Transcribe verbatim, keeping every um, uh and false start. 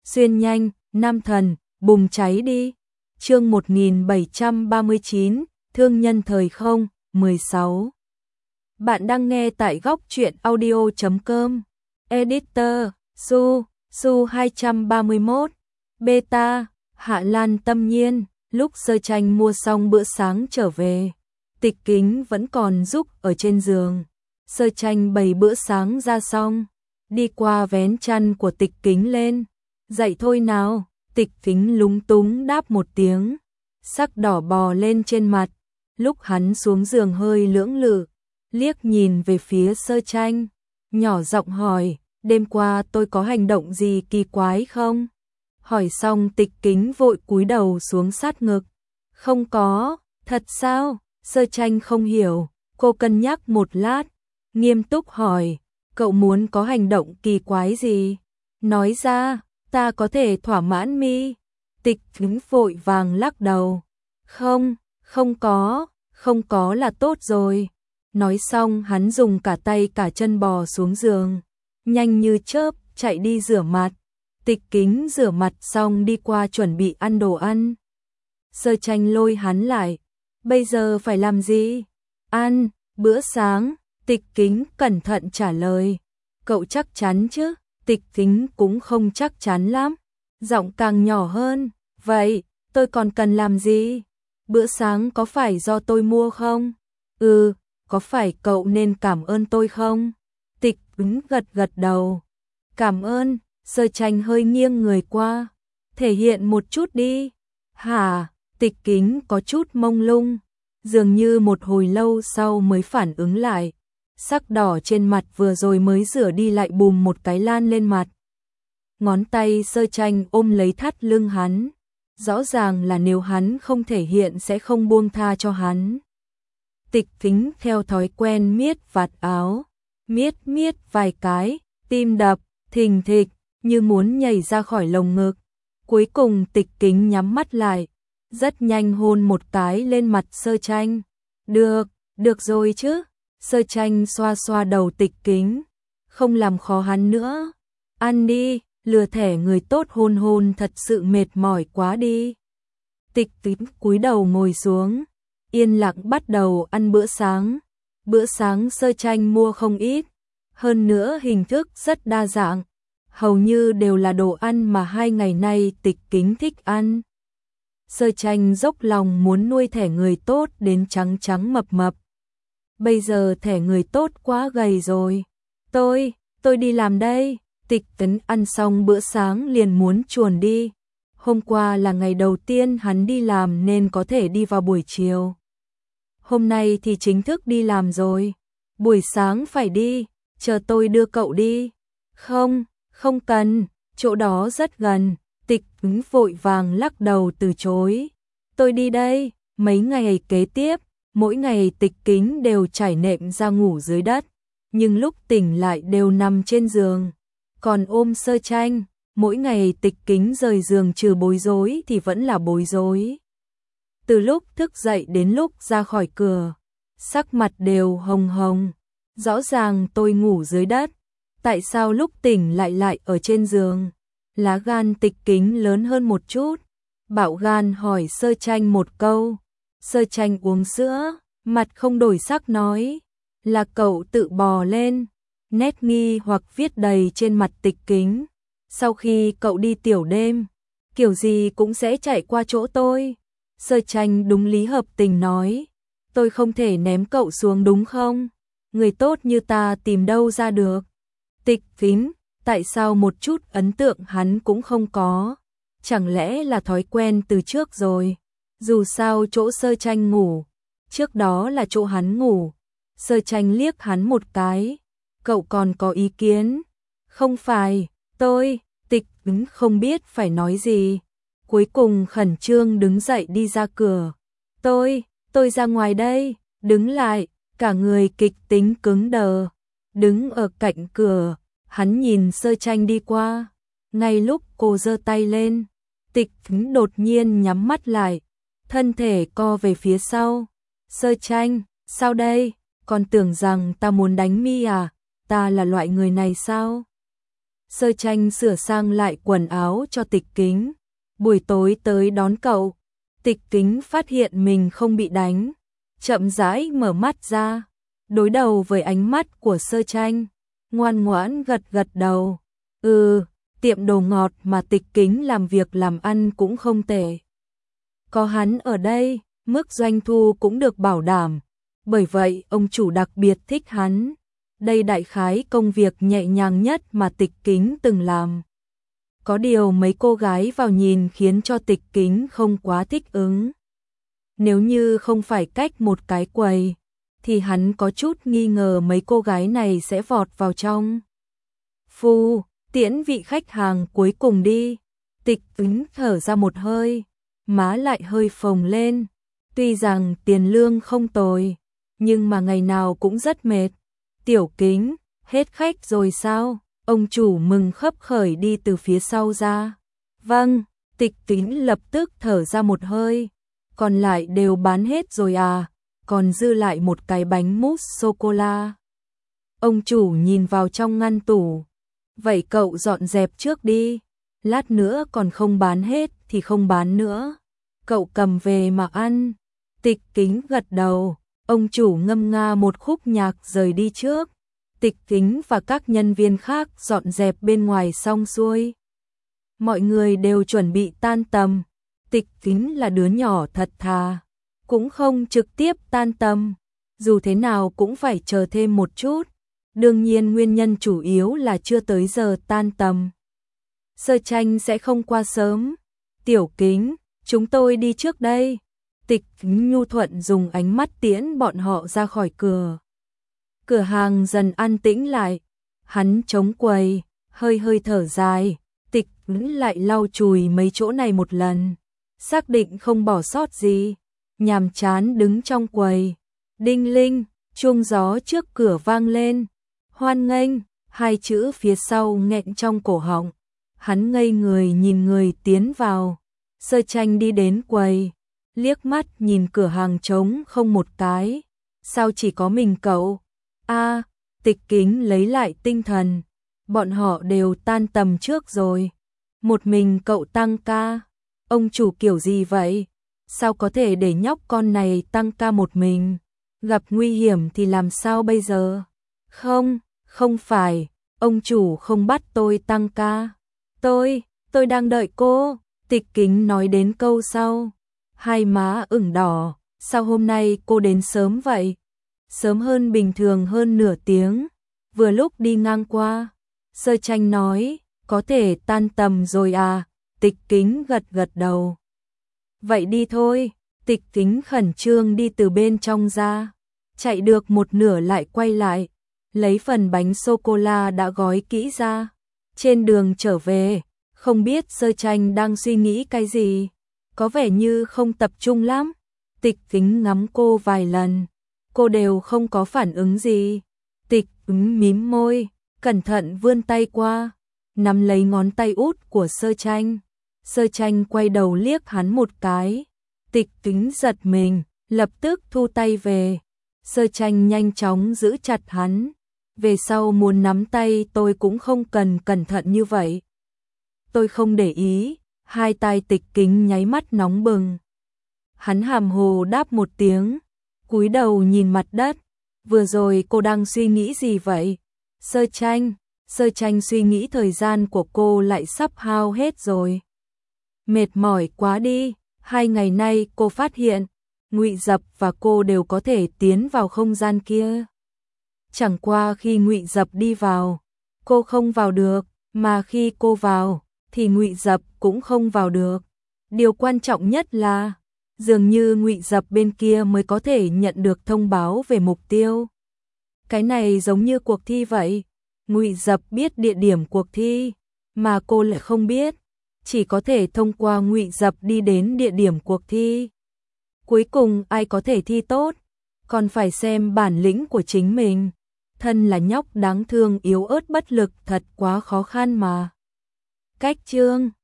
xuyên nhanh, nam thần, bùng cháy đi. Chương một nghìn bảy trăm ba mươi chín, thương nhân thời không, mười sáu. Bạn đang nghe tại góc truyện audio chấm com. Editor, Su, Su hai trăm ba mươi mốt. Beta, Hạ Lan Tâm Nhiên. Lúc Sơ Tranh mua xong bữa sáng trở về, Tịch Kính vẫn còn giúp ở trên giường. Sơ Tranh bày bữa sáng ra xong, đi qua vén chăn của Tịch Kính lên. Dậy thôi nào. Tịch Kính lúng túng đáp một tiếng, sắc đỏ bò lên trên mặt. Lúc hắn xuống giường hơi lưỡng lự, liếc nhìn về phía Sơ Tranh, nhỏ giọng hỏi, đêm qua tôi có hành động gì kỳ quái không? Hỏi xong Tịch Kính vội cúi đầu xuống sát ngực. Không có, thật sao? Sơ Tranh không hiểu, cô cân nhắc một lát, nghiêm túc hỏi, cậu muốn có hành động kỳ quái gì? Nói ra, ta có thể thỏa mãn mi. Tịch Kính vội vàng lắc đầu. Không, không có, không có là tốt rồi. Nói xong hắn dùng cả tay cả chân bò xuống giường, nhanh như chớp chạy đi rửa mặt. Tịch Kính rửa mặt xong đi qua chuẩn bị ăn đồ ăn. Sơ Tranh lôi hắn lại. Bây giờ phải làm gì? Ăn, bữa sáng. Tịch Kính cẩn thận trả lời. Cậu chắc chắn chứ? Tịch Kính cũng không chắc chắn lắm. Giọng càng nhỏ hơn. Vậy, tôi còn cần làm gì? Bữa sáng có phải do tôi mua không? Ừ, có phải cậu nên cảm ơn tôi không? Tịch Kính gật gật đầu. Cảm ơn. Sơ Tranh hơi nghiêng người qua. Thể hiện một chút đi. Hả? Tịch Kính có chút mông lung, dường như một hồi lâu sau mới phản ứng lại. Sắc đỏ trên mặt vừa rồi mới rửa đi lại bùm một cái lan lên mặt. Ngón tay Sơ Tranh ôm lấy thắt lưng hắn. Rõ ràng là nếu hắn không thể hiện sẽ không buông tha cho hắn. Tịch Kính theo thói quen miết vạt áo. Miết miết vài cái, tim đập, thình thịch, như muốn nhảy ra khỏi lồng ngực. Cuối cùng Tịch Kính nhắm mắt lại, rất nhanh hôn một cái lên mặt Sơ Tranh. Được, được rồi chứ. Sơ Tranh xoa xoa đầu Tịch Kính, không làm khó hắn nữa. Ăn đi, lừa thẻ người tốt hôn hôn thật sự mệt mỏi quá đi. Tịch Kính cúi đầu ngồi xuống, yên lặng bắt đầu ăn bữa sáng. Bữa sáng Sơ Tranh mua không ít, hơn nữa hình thức rất đa dạng, hầu như đều là đồ ăn mà hai ngày nay Tịch Kính thích ăn. Sơ Tranh dốc lòng muốn nuôi thẻ người tốt đến trắng trắng mập mập. Bây giờ thẻ người tốt quá gầy rồi. Tôi, tôi đi làm đây. Tịch Kính ăn xong bữa sáng liền muốn chuồn đi. Hôm qua là ngày đầu tiên hắn đi làm nên có thể đi vào buổi chiều. Hôm nay thì chính thức đi làm rồi. Buổi sáng phải đi, chờ tôi đưa cậu đi. Không, không cần, chỗ đó rất gần. Tịch Kính vội vàng lắc đầu từ chối. Tôi đi đây. Mấy ngày kế tiếp, mỗi ngày Tịch Kính đều trải nệm ra ngủ dưới đất, nhưng lúc tỉnh lại đều nằm trên giường. Còn ôm Sơ Tranh, mỗi ngày Tịch Kính rời giường trừ bối rối thì vẫn là bối rối. Từ lúc thức dậy đến lúc ra khỏi cửa, sắc mặt đều hồng hồng. Rõ ràng tôi ngủ dưới đất, tại sao lúc tỉnh lại lại ở trên giường? Lá gan Tịch Kính lớn hơn một chút, bạo gan hỏi Sơ Tranh một câu. Sơ Tranh uống sữa, mặt không đổi sắc nói, là cậu tự bò lên. Nét nghi hoặc viết đầy trên mặt Tịch Kính. Sau khi cậu đi tiểu đêm, kiểu gì cũng sẽ chạy qua chỗ tôi. Sơ Tranh đúng lý hợp tình nói, tôi không thể ném cậu xuống đúng không? Người tốt như ta tìm đâu ra được? Tịch Kính, tại sao một chút ấn tượng hắn cũng không có? Chẳng lẽ là thói quen từ trước rồi? Dù sao chỗ Sơ Tranh ngủ, trước đó là chỗ hắn ngủ. Sơ Tranh liếc hắn một cái. Cậu còn có ý kiến? Không phải, tôi. Tịch Kính không biết phải nói gì. Cuối cùng khẩn trương đứng dậy đi ra cửa. Tôi, tôi ra ngoài đây. Đứng lại, cả người kịch tính cứng đờ. Đứng ở cạnh cửa, hắn nhìn Sơ Tranh đi qua. Ngay lúc cô giơ tay lên, Tịch Kính đột nhiên nhắm mắt lại, thân thể co về phía sau. Sơ Tranh, sao đây? Còn tưởng rằng ta muốn đánh mi à? Ta là loại người này sao? Sơ Tranh sửa sang lại quần áo cho Tịch Kính. Buổi tối tới đón cậu, Tịch Kính phát hiện mình không bị đánh, chậm rãi mở mắt ra, đối đầu với ánh mắt của Sơ Tranh, ngoan ngoãn gật gật đầu. Ừ, tiệm đồ ngọt mà Tịch Kính làm việc làm ăn cũng không tệ. Có hắn ở đây, mức doanh thu cũng được bảo đảm, bởi vậy ông chủ đặc biệt thích hắn. Đây đại khái công việc nhẹ nhàng nhất mà Tịch Kính từng làm. Có điều mấy cô gái vào nhìn khiến cho Tịch Kính không quá thích ứng. Nếu như không phải cách một cái quầy, thì hắn có chút nghi ngờ mấy cô gái này sẽ vọt vào trong. Phu, tiễn vị khách hàng cuối cùng đi. Tịch Kính thở ra một hơi, má lại hơi phồng lên. Tuy rằng tiền lương không tồi, nhưng mà ngày nào cũng rất mệt. Tiểu Kính, hết khách rồi sao? Ông chủ mừng khấp khởi đi từ phía sau ra. Vâng, Tịch Kính lập tức thở ra một hơi. Còn lại đều bán hết rồi à? Còn dư lại một cái bánh mousse sô-cô-la. Ông chủ nhìn vào trong ngăn tủ. Vậy cậu dọn dẹp trước đi. Lát nữa còn không bán hết thì không bán nữa. Cậu cầm về mà ăn. Tịch Kính gật đầu. Ông chủ ngâm nga một khúc nhạc rời đi trước. Tịch Kính và các nhân viên khác dọn dẹp bên ngoài xong xuôi. Mọi người đều chuẩn bị tan tầm. Tịch Kính là đứa nhỏ thật thà, cũng không trực tiếp tan tầm. Dù thế nào cũng phải chờ thêm một chút. Đương nhiên nguyên nhân chủ yếu là chưa tới giờ tan tầm. Sơ Tranh sẽ không qua sớm. Tiểu Kính, chúng tôi đi trước đây. Tịch Kính nhu thuận dùng ánh mắt tiễn bọn họ ra khỏi cửa. Cửa hàng dần an tĩnh lại. Hắn chống quầy, hơi hơi thở dài. Tịch Kính lại lau chùi mấy chỗ này một lần, xác định không bỏ sót gì. Nhàm chán đứng trong quầy. Đinh linh, chuông gió trước cửa vang lên. Hoan nghênh, hai chữ phía sau nghẹn trong cổ họng. Hắn ngây người nhìn người tiến vào. Sơ Tranh đi đến quầy, liếc mắt nhìn cửa hàng trống không một cái. Sao chỉ có mình cậu? A, Tịch Kính lấy lại tinh thần. Bọn họ đều tan tầm trước rồi. Một mình cậu tăng ca. Ông chủ kiểu gì vậy? Sao có thể để nhóc con này tăng ca một mình? Gặp nguy hiểm thì làm sao bây giờ? Không, không phải. Ông chủ không bắt tôi tăng ca. Tôi, tôi đang đợi cô. Tịch Kính nói đến câu sau. Hai má ửng đỏ. Sao hôm nay cô đến sớm vậy? Sớm hơn bình thường hơn nửa tiếng. Vừa lúc đi ngang qua. Sơ Tranh nói, có thể tan tầm rồi à? Tịch Kính gật gật đầu. Vậy đi thôi. Tịch Kính khẩn trương đi từ bên trong ra. Chạy được một nửa lại quay lại. Lấy phần bánh sô-cô-la đã gói kỹ ra. Trên đường trở về, không biết Sơ Tranh đang suy nghĩ cái gì. Có vẻ như không tập trung lắm. Tịch Kính ngắm cô vài lần. Cô đều không có phản ứng gì. Tịch Kính mím môi, cẩn thận vươn tay qua, nắm lấy ngón tay út của Sơ Tranh. Sơ Tranh quay đầu liếc hắn một cái. Tịch Kính giật mình, lập tức thu tay về. Sơ Tranh nhanh chóng giữ chặt hắn. Về sau muốn nắm tay tôi cũng không cần cẩn thận như vậy. Tôi không để ý. Hai tay Tịch Kính nháy mắt nóng bừng. Hắn hàm hồ đáp một tiếng, cúi đầu nhìn mặt đất. Vừa rồi cô đang suy nghĩ gì vậy? Sơ Tranh, Sơ Tranh suy nghĩ thời gian của cô lại sắp hao hết rồi. Mệt mỏi quá đi. Hai ngày nay cô phát hiện Ngụy Dập và cô đều có thể tiến vào không gian kia. Chẳng qua khi Ngụy Dập đi vào, cô không vào được, mà khi cô vào thì Ngụy Dập cũng không vào được. Điều quan trọng nhất là dường như Ngụy Dập bên kia mới có thể nhận được thông báo về mục tiêu. Cái này giống như cuộc thi vậy. Ngụy Dập biết địa điểm cuộc thi, mà cô lại không biết. Chỉ có thể thông qua Ngụy Dập đi đến địa điểm cuộc thi. Cuối cùng ai có thể thi tốt, còn phải xem bản lĩnh của chính mình. Thân là nhóc đáng thương yếu ớt bất lực thật quá khó khăn mà. Cách chương